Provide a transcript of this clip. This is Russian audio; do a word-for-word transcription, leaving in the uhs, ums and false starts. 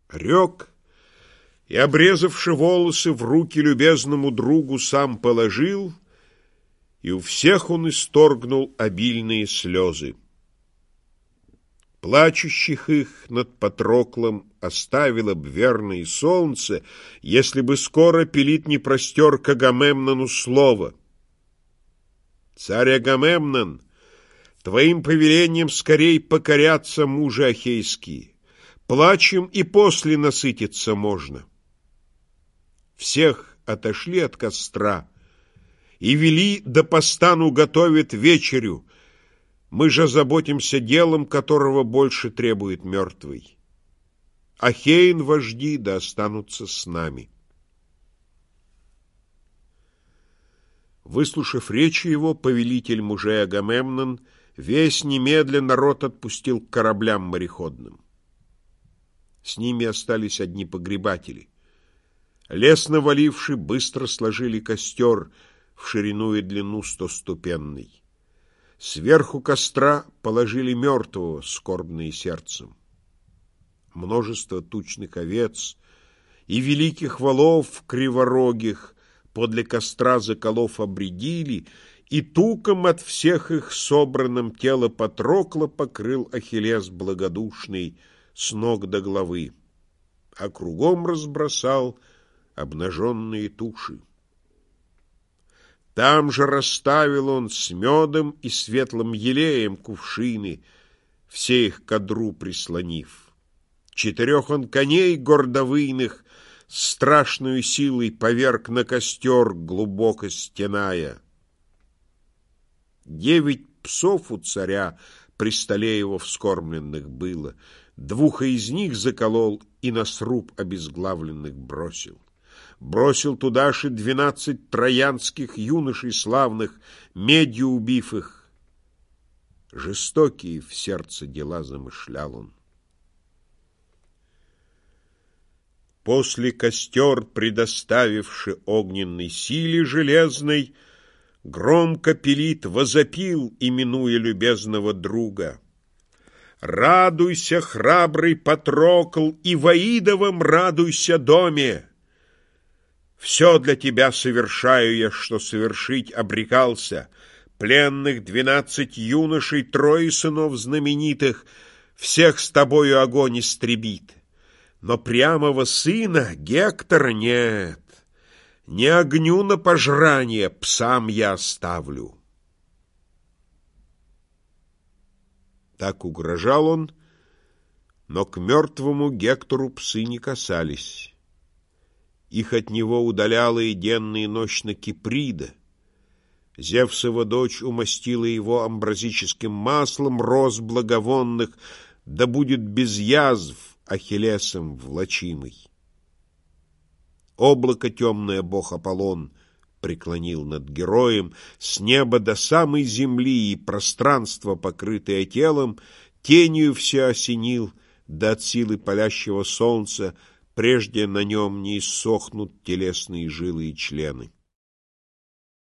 Рек и, обрезавши волосы, в руки любезному другу сам положил, и у всех он исторгнул обильные слезы. Плачущих их над Патроклом оставило б верное солнце, если бы скоро Пелит не простер к Агамемнону слово. «Царь Агамемнон, твоим повелением скорей покорятся мужи ахейские. Плачем и после насытиться можно». Всех отошли от костра и вели да постану готовят вечерю. Мы же заботимся делом, которого больше требует мертвый. Ахеин вожди да останутся с нами. Выслушав речи его, повелитель мужей Агамемнон весь немедленно народ отпустил к кораблям мореходным. С ними остались одни погребатели. Лес наваливши, быстро сложили костер в ширину и длину стоступенный. Сверху костра положили мертвого, скорбные сердцем. Множество тучных овец и великих волов криворогих подле костра заколов обредили, и туком от всех их собранным тело Патрокла покрыл Ахиллес благодушный с ног до головы, а кругом разбросал обнаженные туши. Там же расставил он с медом и светлым елеем кувшины, все их к одру прислонив. Четырех он коней гордовыйных страшную силой поверг на костер, глубоко стеная. Девять псов у царя при столе его вскормленных было, двух из них заколол и на сруб обезглавленных бросил. Бросил туда же двенадцать троянских юношей славных, медью убив их. Жестокие в сердце дела замышлял он. После костер, предоставивши огненной силе железной, громко Пелит возопил, именуя любезного друга: «Радуйся, храбрый Патрокл, и в Аидовом радуйся доме! Все для тебя совершаю я, что совершить обрекался. Пленных двенадцать юношей, трое сынов знаменитых, всех с тобою огонь истребит. Но прямого сына Гектора нет. Не огню на пожрание псам я оставлю». Так угрожал он, но к мертвому Гектору псы не касались. Их от него удаляла и денно и нощно Киприда. Зевсова дочь умастила его амбразическим маслом роз благовонных, да будет без язв Ахиллесом влачимый. Облако темное бог Аполлон преклонил над героем, с неба до самой земли, и пространство, покрытое телом, тенью все осенил, да от силы палящего солнца прежде на нем не иссохнут телесные жилы и члены.